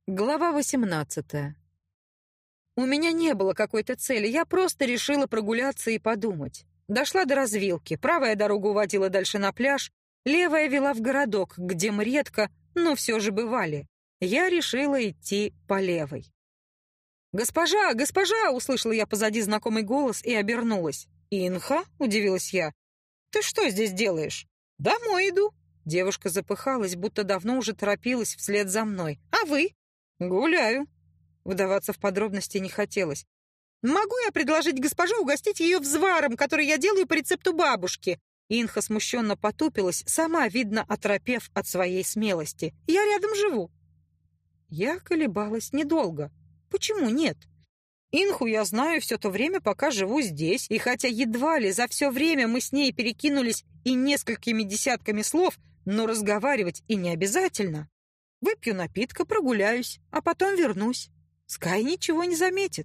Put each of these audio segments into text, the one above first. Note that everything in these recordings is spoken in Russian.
Глава 18. У меня не было какой-то цели, я просто решила прогуляться и подумать. Дошла до развилки, правая дорога уводила дальше на пляж, левая вела в городок, где мы редко, но все же бывали. Я решила идти по левой. «Госпожа, госпожа!» — услышала я позади знакомый голос и обернулась. «Инха?» — удивилась я. «Ты что здесь делаешь?» «Домой иду». Девушка запыхалась, будто давно уже торопилась вслед за мной. «А вы?» «Гуляю». Вдаваться в подробности не хотелось. «Могу я предложить госпоже угостить ее взваром, который я делаю по рецепту бабушки?» Инха смущенно потупилась, сама, видно, оторопев от своей смелости. «Я рядом живу». Я колебалась недолго. Почему нет? Инху я знаю все то время, пока живу здесь, и хотя едва ли за все время мы с ней перекинулись и несколькими десятками слов, но разговаривать и не обязательно. Выпью напитка, прогуляюсь, а потом вернусь. Скай ничего не заметит.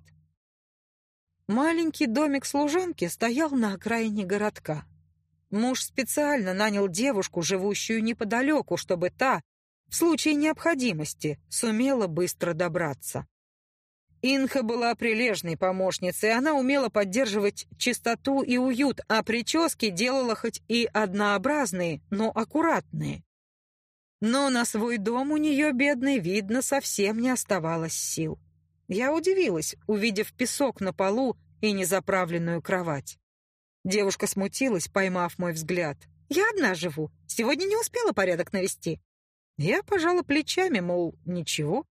Маленький домик служанки стоял на окраине городка. Муж специально нанял девушку, живущую неподалеку, чтобы та, в случае необходимости, сумела быстро добраться. Инха была прилежной помощницей, она умела поддерживать чистоту и уют, а прически делала хоть и однообразные, но аккуратные. Но на свой дом у нее, бедной, видно, совсем не оставалось сил. Я удивилась, увидев песок на полу и незаправленную кровать. Девушка смутилась, поймав мой взгляд. «Я одна живу. Сегодня не успела порядок навести». Я пожала плечами, мол, ничего.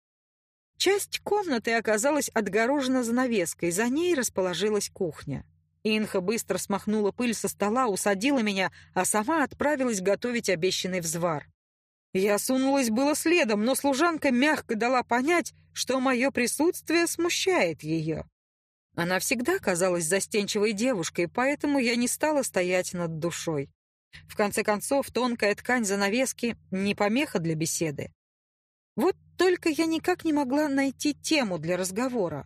Часть комнаты оказалась отгорожена занавеской, за ней расположилась кухня. Инха быстро смахнула пыль со стола, усадила меня, а сама отправилась готовить обещанный взвар. Я сунулась было следом, но служанка мягко дала понять, что мое присутствие смущает ее. Она всегда казалась застенчивой девушкой, поэтому я не стала стоять над душой. В конце концов, тонкая ткань занавески — не помеха для беседы. Вот только я никак не могла найти тему для разговора.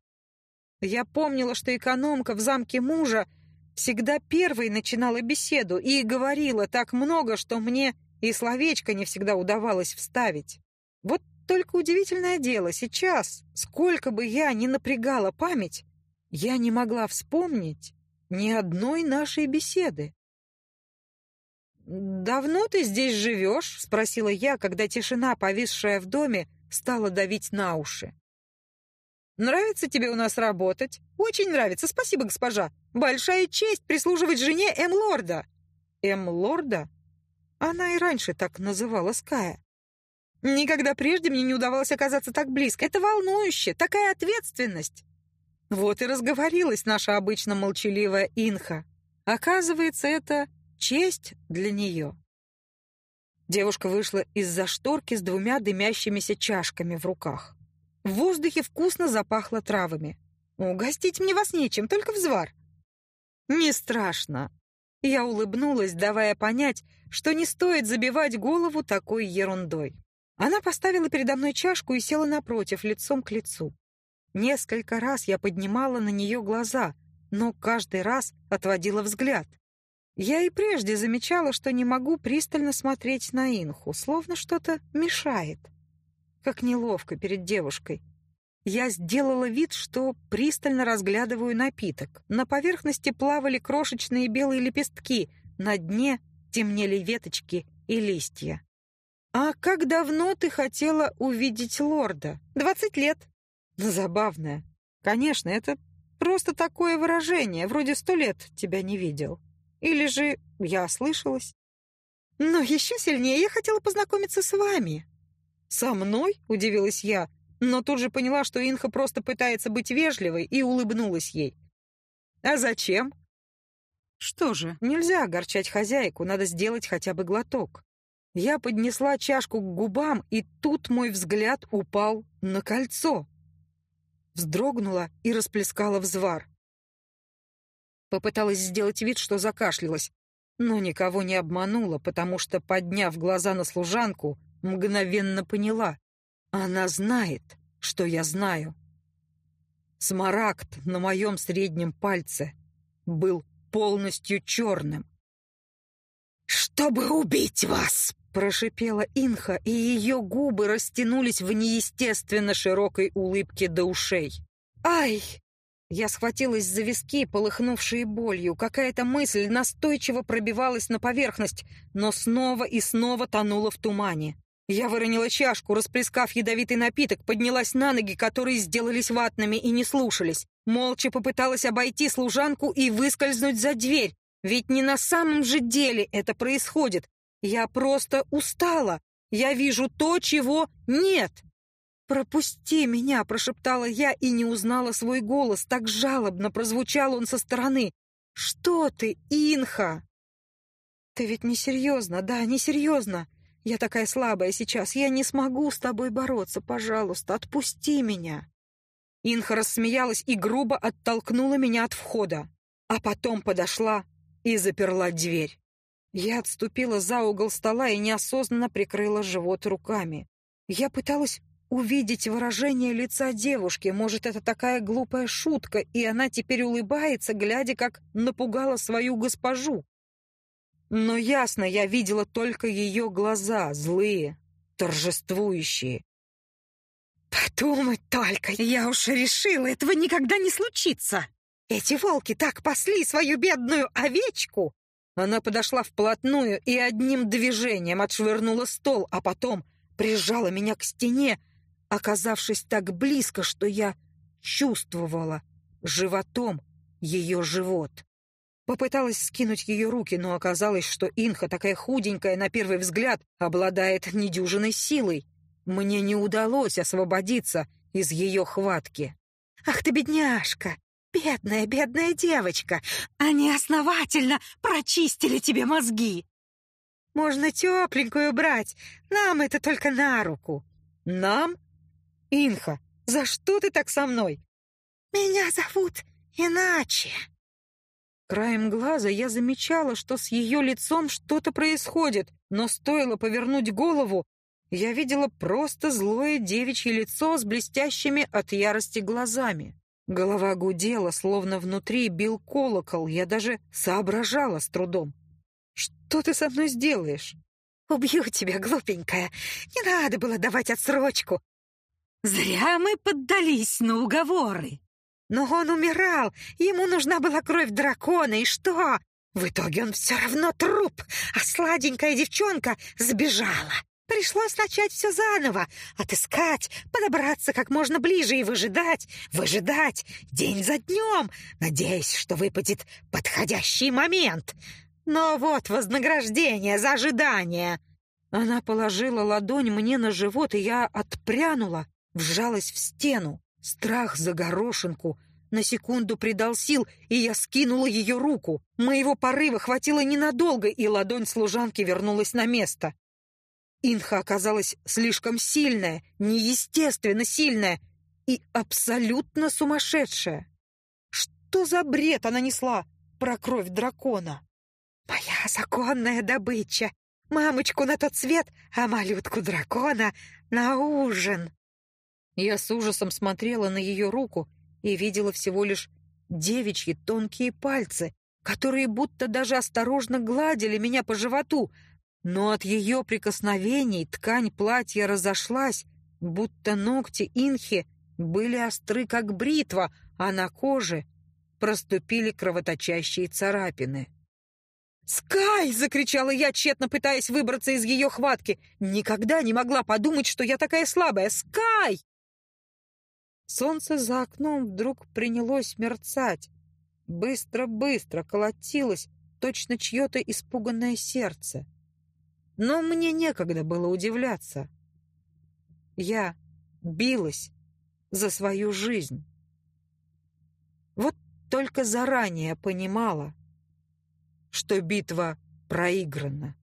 Я помнила, что экономка в замке мужа всегда первой начинала беседу и говорила так много, что мне и словечко не всегда удавалось вставить. Вот только удивительное дело, сейчас, сколько бы я ни напрягала память, я не могла вспомнить ни одной нашей беседы. «Давно ты здесь живешь?» — спросила я, когда тишина, повисшая в доме, стала давить на уши. «Нравится тебе у нас работать?» «Очень нравится, спасибо, госпожа. Большая честь прислуживать жене М-лорда». «М-лорда?» Она и раньше так называла Ская. «Никогда прежде мне не удавалось оказаться так близко. Это волнующе, такая ответственность». Вот и разговорилась наша обычно молчаливая Инха. Оказывается, это честь для нее. Девушка вышла из-за шторки с 2 дымящимися чашками в руках. В воздухе вкусно запахло травами. «Угостить мне вас нечем, только взвар». «Не страшно». Я улыбнулась, давая понять, что не стоит забивать голову такой ерундой. Она поставила передо мной чашку и села напротив, лицом к лицу. Несколько раз я поднимала на нее глаза, но каждый раз отводила взгляд. Я и прежде замечала, что не могу пристально смотреть на Инху, словно что-то мешает. Как неловко перед девушкой. Я сделала вид, что пристально разглядываю напиток. На поверхности плавали крошечные белые лепестки, на дне темнели веточки и листья. «А как давно ты хотела увидеть лорда?» 20 лет. Забавное. Конечно, это просто такое выражение, вроде 100 лет тебя не видел. Или же я ослышалась? Но еще сильнее я хотела познакомиться с вами. «Со мной?» — удивилась я, но тут же поняла, что Инха просто пытается быть вежливой, и улыбнулась ей. «А зачем?» «Что же, нельзя огорчать хозяйку, надо сделать хотя бы глоток». Я поднесла чашку к губам, и тут мой взгляд упал на кольцо. Вздрогнула и расплескала взвар. Попыталась сделать вид, что закашлялась, но никого не обманула, потому что, подняв глаза на служанку, мгновенно поняла. Она знает, что я знаю. Смарагд на моем среднем пальце был полностью черным. «Чтобы убить вас!» — Прошипела Инха, и ее губы растянулись в неестественно широкой улыбке до ушей. «Ай!» Я схватилась за виски, полыхнувшие болью. Какая-то мысль настойчиво пробивалась на поверхность, но снова и снова тонула в тумане. Я выронила чашку, расплескав ядовитый напиток, поднялась на ноги, которые сделались ватными и не слушались. Молча попыталась обойти служанку и выскользнуть за дверь. Ведь не на самом же деле это происходит. Я просто устала. Я вижу то, чего нет. «Пропусти меня!» — прошептала я и не узнала свой голос. Так жалобно прозвучал он со стороны. «Что ты, Инха?» «Ты ведь не серьезно, да, не серьезно. Я такая слабая сейчас. Я не смогу с тобой бороться. Пожалуйста, отпусти меня!» Инха рассмеялась и грубо оттолкнула меня от входа. А потом подошла и заперла дверь. Я отступила за угол стола и неосознанно прикрыла живот руками. Я пыталась увидеть выражение лица девушки. Может, это такая глупая шутка, и она теперь улыбается, глядя, как напугала свою госпожу. Но ясно я видела только ее глаза, злые, торжествующие. «Подумать только, я уж решила, этого никогда не случится! Эти волки так пасли свою бедную овечку!» Она подошла вплотную и одним движением отшвырнула стол, а потом прижала меня к стене, оказавшись так близко, что я чувствовала животом ее живот. Попыталась скинуть ее руки, но оказалось, что Инха, такая худенькая на первый взгляд, обладает недюжиной силой. Мне не удалось освободиться из ее хватки. «Ах ты, бедняжка! Бедная, бедная девочка! Они основательно прочистили тебе мозги! Можно тепленькую брать, нам это только на руку!» «Нам? Инха, за что ты так со мной?» «Меня зовут иначе!» Краем глаза я замечала, что с ее лицом что-то происходит, но стоило повернуть голову, я видела просто злое девичье лицо с блестящими от ярости глазами. Голова гудела, словно внутри бил колокол, я даже соображала с трудом. «Что ты со мной сделаешь?» «Убью тебя, глупенькая! Не надо было давать отсрочку!» «Зря мы поддались на уговоры!» «Но он умирал, ему нужна была кровь дракона, и что? В итоге он все равно труп, а сладенькая девчонка сбежала. Пришлось начать все заново, отыскать, подобраться как можно ближе и выжидать день за днем, надеясь, что выпадет подходящий момент. Но вот вознаграждение за ожидание!» Она положила ладонь мне на живот, и я отпрянула, вжалась в стену. Страх за горошинку на секунду придал сил, и я скинула ее руку. Моего порыва хватило ненадолго, и ладонь служанки вернулась на место. Инха оказалась слишком сильная, неестественно сильная и абсолютно сумасшедшая. Что за бред она несла про кровь дракона? «Моя законная добыча! Мамочку на тот свет, а малютку дракона на ужин!» Я с ужасом смотрела на ее руку и видела всего лишь девичьи тонкие пальцы, которые будто даже осторожно гладили меня по животу, но от ее прикосновений ткань платья разошлась, будто ногти Инхи были остры, как бритва, а на коже проступили кровоточащие царапины. «Скай!» — закричала я, тщетно пытаясь выбраться из ее хватки. Никогда не могла подумать, что я такая слабая. «Скай!» Солнце за окном вдруг принялось мерцать. Быстро-быстро колотилось, точно чье-то испуганное сердце. Но мне некогда было удивляться. Я билась за свою жизнь. Вот только заранее понимала, что битва проиграна.